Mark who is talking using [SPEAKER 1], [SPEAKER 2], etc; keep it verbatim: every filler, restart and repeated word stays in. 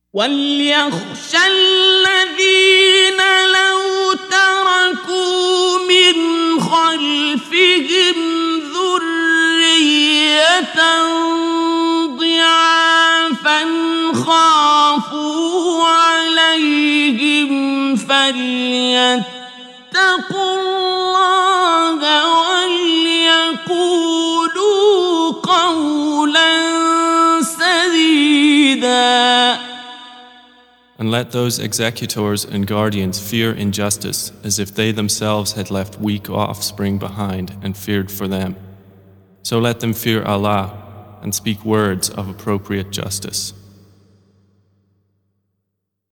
[SPEAKER 1] وليخشى الذين لو تركوا من خلفهم ذرية ضعافا خافوا عليهم فليتقوا الله وليقولوا قولا سديدا.
[SPEAKER 2] And let those executors and guardians fear injustice as if they themselves had left weak offspring behind and feared for them. So let them fear Allah and speak words of appropriate justice.